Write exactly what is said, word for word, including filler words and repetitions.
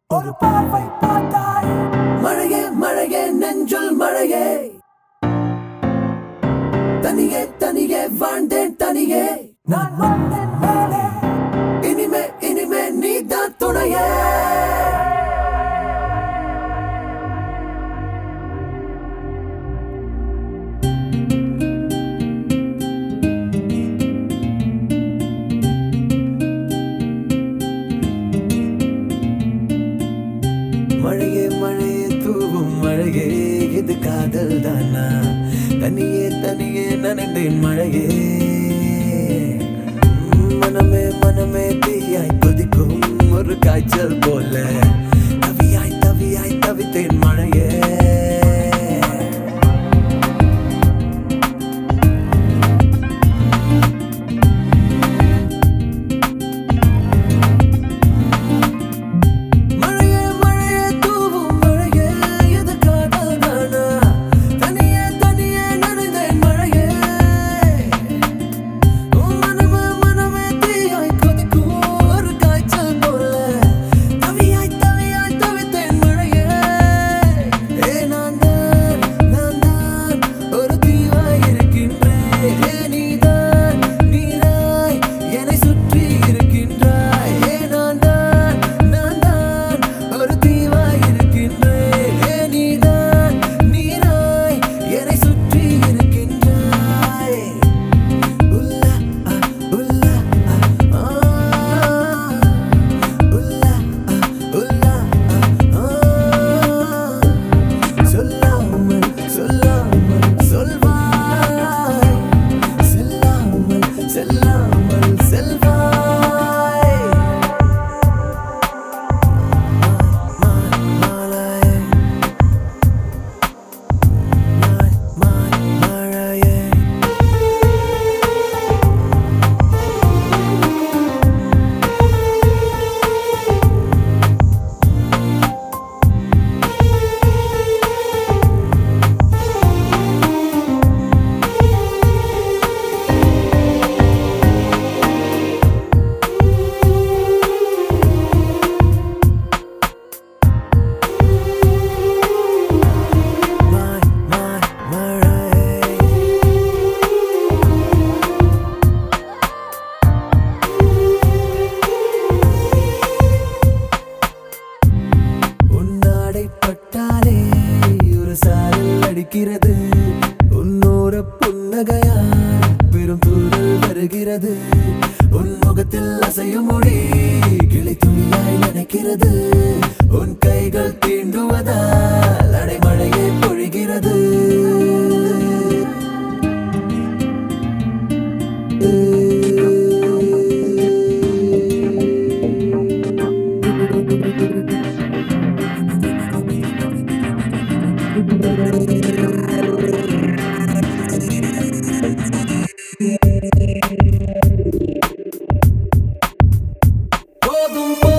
ஒரு பார்வை பார்த்தாய் மழையே மழையே நெஞ்சுள் மழையே தனியே தனியே வாழ்ந்தேன் தனியே நான் வந்தேன் மேலே இனிமே இனிமே நீதான் துணையே மழையே மழையே தூவும் மழையே இது காதல் தானா தனியே தனியே நனைந்தேன் மழையே மனமே மனமே தீயாய் கொதிக்கும் ஒரு காய்ச்சல் போல தவியாய் தவியாய் தவித்தேன் மழையே பட்டாலே ஒரு சாரல் அடிக்கிறது உன்னோர புன்னகையால் பெரும் தூரல் வருகிறது உன் முகத்தில் அசையும் மொழி கிளை துணியாய் நினைக்கிறது உன் கைகள் தீண்டுவதால் அடைமழையே பொழிகிறது போதும்